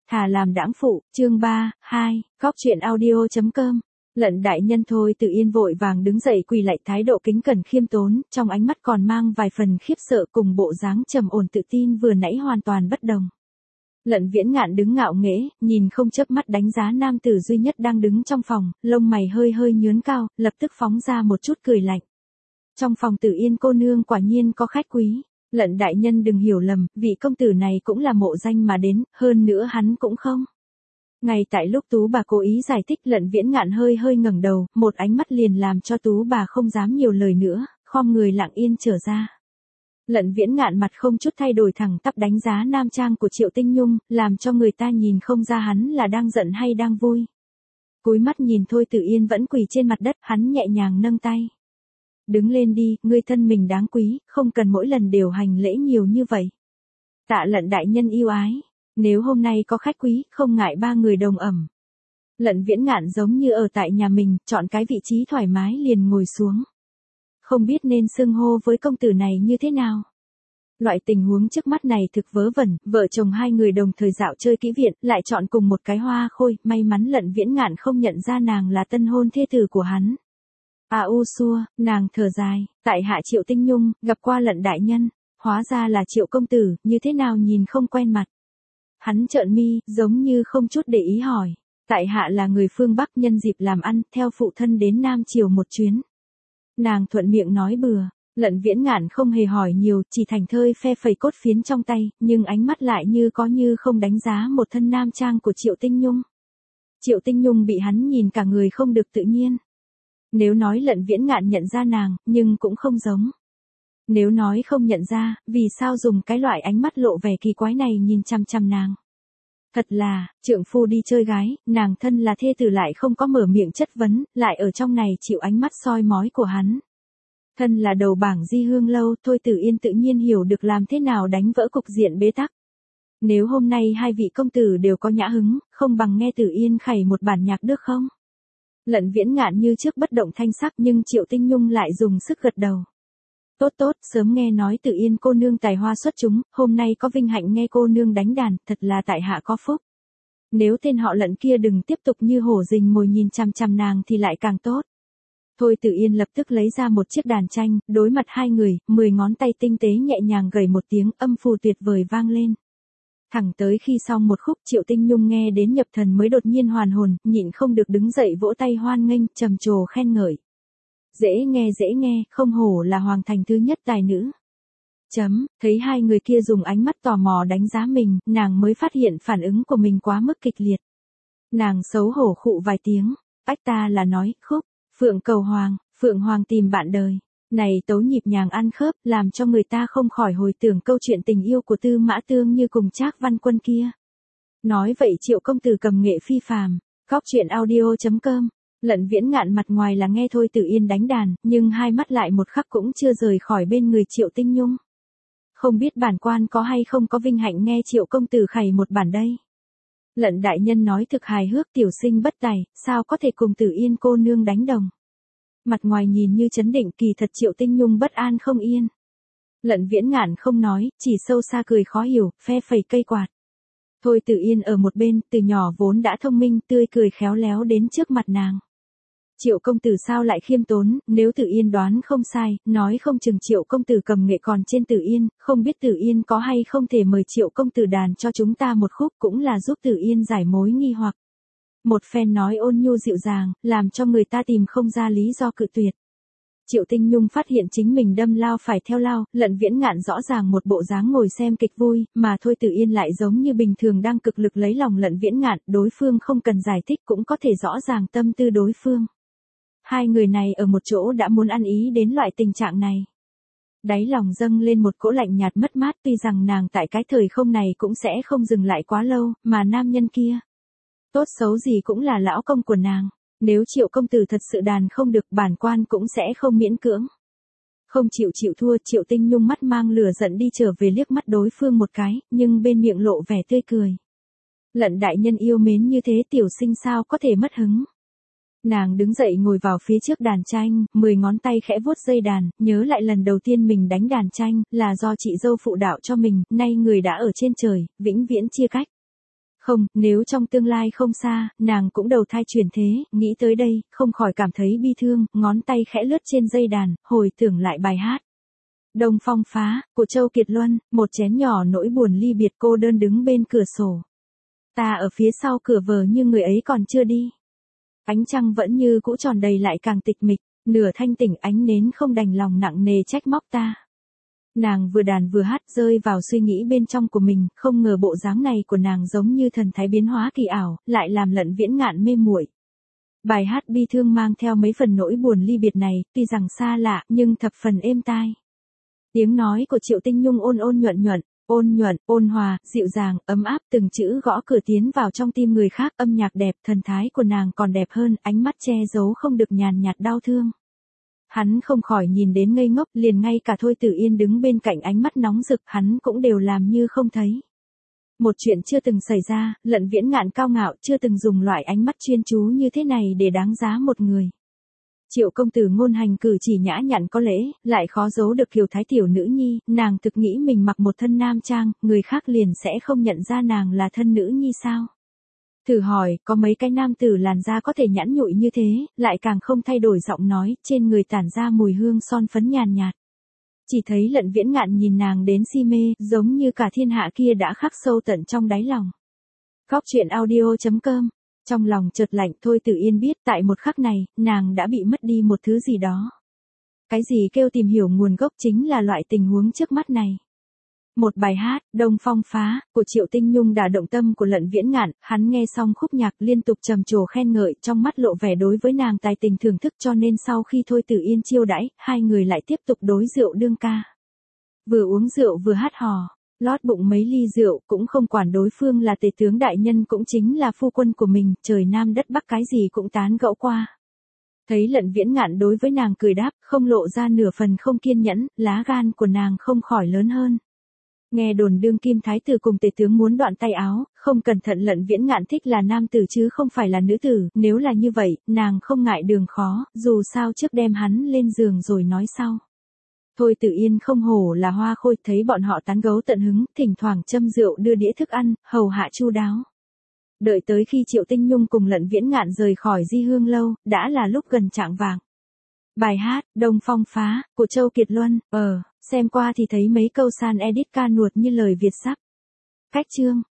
Thà làm đãng phụ, chương 3, 2, góc chuyện audio.com. Lận đại nhân Thôi Tử Yên vội vàng đứng dậy quỳ lạy, thái độ kính cẩn khiêm tốn, trong ánh mắt còn mang vài phần khiếp sợ cùng bộ dáng trầm ổn tự tin vừa nãy hoàn toàn bất đồng. Lận Viễn Ngạn đứng ngạo nghễ, nhìn không chớp mắt đánh giá nam tử duy nhất đang đứng trong phòng, lông mày hơi hơi nhướng cao, lập tức phóng ra một chút cười lạnh. Trong phòng Tử Yên cô nương quả nhiên có khách quý. Lận đại nhân đừng hiểu lầm, vị công tử này cũng là mộ danh mà đến, hơn nữa hắn cũng không. Ngay tại lúc Tú bà cố ý giải thích, Lận Viễn Ngạn hơi hơi ngẩng đầu, một ánh mắt liền làm cho Tú bà không dám nhiều lời nữa, khom người lặng yên trở ra. Lận Viễn Ngạn mặt không chút thay đổi thẳng tắp đánh giá nam trang của Triệu Tinh Nhung, làm cho người ta nhìn không ra hắn là đang giận hay đang vui. Cúi mắt nhìn Thôi Tử Yên vẫn quỳ trên mặt đất, hắn nhẹ nhàng nâng tay. Đứng lên đi, ngươi thân mình đáng quý, không cần mỗi lần đều hành lễ nhiều như vậy. Tạ Lận đại nhân yêu ái, nếu hôm nay có khách quý, không ngại ba người đồng ẩm. Lận Viễn Ngạn giống như ở tại nhà mình, chọn cái vị trí thoải mái liền ngồi xuống. Không biết nên xưng hô với công tử này như thế nào. Loại tình huống trước mắt này thực vớ vẩn, vợ chồng hai người đồng thời dạo chơi kỹ viện, lại chọn cùng một cái hoa khôi, may mắn Lận Viễn Ngạn không nhận ra nàng là tân hôn thê tử của hắn. U xua, nàng thở dài, tại hạ Triệu Tinh Nhung, gặp qua Lận đại nhân, hóa ra là Triệu công tử, như thế nào nhìn không quen mặt. Hắn trợn mi, giống như không chút để ý hỏi, tại hạ là người phương Bắc, nhân dịp làm ăn, theo phụ thân đến Nam Triều một chuyến. Nàng thuận miệng nói bừa, Lận Viễn Ngạn không hề hỏi nhiều, chỉ thành thơi phe phẩy cốt phiến trong tay, nhưng ánh mắt lại như có như không đánh giá một thân nam trang của Triệu Tinh Nhung. Triệu Tinh Nhung bị hắn nhìn cả người không được tự nhiên. Nếu nói Lận Viễn Ngạn nhận ra nàng, nhưng cũng không giống. Nếu nói không nhận ra, vì sao dùng cái loại ánh mắt lộ vẻ kỳ quái này nhìn chăm chăm nàng. Thật là, trượng phu đi chơi gái, nàng thân là thê tử lại không có mở miệng chất vấn, lại ở trong này chịu ánh mắt soi mói của hắn. Thân là đầu bảng Di Hương Lâu, Thôi Tử Yên tự nhiên hiểu được làm thế nào đánh vỡ cục diện bế tắc. Nếu hôm nay hai vị công tử đều có nhã hứng, không bằng nghe Tử Yên khẩy một bản nhạc được không? Lận Viễn Ngạn như trước bất động thanh sắc, nhưng Triệu Tinh Nhung lại dùng sức gật đầu. Tốt tốt, sớm nghe nói Tử Yên cô nương tài hoa xuất chúng, hôm nay có vinh hạnh nghe cô nương đánh đàn, thật là tại hạ có phúc. Nếu tên họ Lận kia đừng tiếp tục như hổ rình mồi nhìn chằm chằm nàng thì lại càng tốt. Thôi Tử Yên lập tức lấy ra một chiếc đàn tranh, đối mặt hai người, 10 ngón tay tinh tế nhẹ nhàng gảy một tiếng, âm phù tuyệt vời vang lên. Thẳng tới khi xong một khúc, Triệu Tinh Nhung nghe đến nhập thần mới đột nhiên hoàn hồn, nhịn không được đứng dậy vỗ tay hoan nghênh, trầm trồ khen ngợi. Dễ nghe, không hổ là hoàng thành thứ nhất tài nữ. Thấy hai người kia dùng ánh mắt tò mò đánh giá mình, nàng mới phát hiện phản ứng của mình quá mức kịch liệt. Nàng xấu hổ khụ vài tiếng, ách ta là nói, khúc, Phượng cầu hoàng, Phượng hoàng tìm bạn đời. Này tấu nhịp nhàng ăn khớp, làm cho người ta không khỏi hồi tưởng câu chuyện tình yêu của Tư Mã Tương Như cùng Trác Văn Quân kia. Nói vậy Triệu công tử cầm nghệ phi phàm, góc chuyện audio.com. Lận Viễn Ngạn mặt ngoài là nghe Thôi Tử Yên đánh đàn, nhưng hai mắt lại một khắc cũng chưa rời khỏi bên người Triệu Tinh Nhung. Không biết bản quan có hay không có vinh hạnh nghe Triệu công tử khẩy một bản đây. Lận đại nhân nói thực hài hước, tiểu sinh bất tài, sao có thể cùng Tử Yên cô nương đánh đồng. Mặt ngoài nhìn như trấn định, kỳ thật Triệu Tinh Nhung bất an không yên. Lận Viễn Ngạn không nói, chỉ sâu xa cười khó hiểu, phe phẩy cây quạt. Thôi Tử Yên ở một bên, từ nhỏ vốn đã thông minh, tươi cười khéo léo đến trước mặt nàng. Triệu công tử sao lại khiêm tốn, nếu Tử Yên đoán không sai, nói không chừng Triệu công tử cầm nghệ còn trên Tử Yên, không biết Tử Yên có hay không thể mời Triệu công tử đàn cho chúng ta một khúc, cũng là giúp Tử Yên giải mối nghi hoặc. Một phen nói ôn nhu dịu dàng, làm cho người ta tìm không ra lý do cự tuyệt. Triệu Tinh Nhung phát hiện chính mình đâm lao phải theo lao, Lận Viễn Ngạn rõ ràng một bộ dáng ngồi xem kịch vui, mà Thôi Tử Yên lại giống như bình thường đang cực lực lấy lòng Lận Viễn Ngạn, đối phương không cần giải thích cũng có thể rõ ràng tâm tư đối phương. Hai người này ở một chỗ đã muốn ăn ý đến loại tình trạng này. Đáy lòng dâng lên một cỗ lạnh nhạt mất mát, tuy rằng nàng tại cái thời không này cũng sẽ không dừng lại quá lâu, mà nam nhân kia. Tốt xấu gì cũng là lão công của nàng. Nếu Triệu công tử thật sự đàn không được, bản quan cũng sẽ không miễn cưỡng. Không chịu thua, Triệu Tinh Nhung mắt mang lửa giận đi trở về liếc mắt đối phương một cái, nhưng bên miệng lộ vẻ tươi cười. Lận đại nhân yêu mến như thế, tiểu sinh sao có thể mất hứng. Nàng đứng dậy ngồi vào phía trước đàn tranh, 10 ngón tay khẽ vuốt dây đàn, nhớ lại lần đầu tiên mình đánh đàn tranh, là do chị dâu phụ đạo cho mình, nay người đã ở trên trời, vĩnh viễn chia cách. Không, nếu trong tương lai không xa, nàng cũng đầu thai chuyển thế, nghĩ tới đây, không khỏi cảm thấy bi thương, ngón tay khẽ lướt trên dây đàn, hồi tưởng lại bài hát. Đông phong phá, của Châu Kiệt Luân, một chén nhỏ nỗi buồn ly biệt cô đơn đứng bên cửa sổ. Ta ở phía sau cửa vờ như người ấy còn chưa đi. Ánh trăng vẫn như cũ tròn đầy lại càng tịch mịch, nửa thanh tỉnh ánh nến không đành lòng nặng nề trách móc ta. Nàng vừa đàn vừa hát rơi vào suy nghĩ bên trong của mình, không ngờ bộ dáng này của nàng giống như thần thái biến hóa kỳ ảo, lại làm Lận Viễn Ngạn mê muội. Bài hát bi thương mang theo mấy phần nỗi buồn ly biệt này, tuy rằng xa lạ nhưng thập phần êm tai. Tiếng nói của Triệu Tinh Nhung ôn nhuận, ôn hòa, dịu dàng, ấm áp, từng chữ gõ cửa tiến vào trong tim người khác, âm nhạc đẹp, thần thái của nàng còn đẹp hơn, ánh mắt che giấu không được nhàn nhạt đau thương. Hắn không khỏi nhìn đến ngây ngốc, liền ngay cả Thôi Tử Yên đứng bên cạnh ánh mắt nóng rực, hắn cũng đều làm như không thấy. Một chuyện chưa từng xảy ra, Lận Viễn Ngạn cao ngạo, chưa từng dùng loại ánh mắt chuyên chú như thế này để đáng giá một người. Triệu công tử ngôn hành cử chỉ nhã nhặn có lễ, lại khó giấu được kiều thái tiểu nữ nhi, nàng thực nghĩ mình mặc một thân nam trang, người khác liền sẽ không nhận ra nàng là thân nữ nhi sao? Thử hỏi, có mấy cái nam tử làn da có thể nhẵn nhụi như thế, lại càng không thay đổi giọng nói, trên người tản ra mùi hương son phấn nhàn nhạt. Chỉ thấy Lận Viễn Ngạn nhìn nàng đến si mê, giống như cả thiên hạ kia đã khắc sâu tận trong đáy lòng. Góc truyện audio.com. Trong lòng chợt lạnh, Thôi Tử Yên biết tại một khắc này, nàng đã bị mất đi một thứ gì đó. Cái gì kêu tìm hiểu nguồn gốc chính là loại tình huống trước mắt này. Một bài hát, Đông phong phá, của Triệu Tinh Nhung đã động tâm của Lận Viễn Ngạn, hắn nghe xong khúc nhạc liên tục trầm trồ khen ngợi, trong mắt lộ vẻ đối với nàng tài tình thưởng thức, cho nên sau khi Thôi Tử Yên chiêu đãi, hai người lại tiếp tục đối rượu đương ca. Vừa uống rượu vừa hát hò, lót bụng mấy ly rượu, cũng không quản đối phương là tể tướng đại nhân cũng chính là phu quân của mình, trời nam đất bắc cái gì cũng tán gẫu qua. Thấy Lận Viễn Ngạn đối với nàng cười đáp, không lộ ra nửa phần không kiên nhẫn, lá gan của nàng không khỏi lớn hơn. Nghe đồn đương kim thái tử cùng tể tướng muốn đoạn tay áo, không cẩn thận Lận Viễn Ngạn thích là nam tử chứ không phải là nữ tử, nếu là như vậy, nàng không ngại đường khó, dù sao trước đem hắn lên giường rồi nói sau. Thôi Tử Yên không hổ là hoa khôi, thấy bọn họ tán gẫu tận hứng, thỉnh thoảng châm rượu đưa đĩa thức ăn, hầu hạ chu đáo. Đợi tới khi Triệu Tinh Nhung cùng Lận Viễn Ngạn rời khỏi Di Hương lâu, đã là lúc gần chạng vạng. Bài hát, Đông phong phá, của Châu Kiệt Luân, xem qua thì thấy mấy câu san edit ca nuột như lời Việt sắp. Cách chương.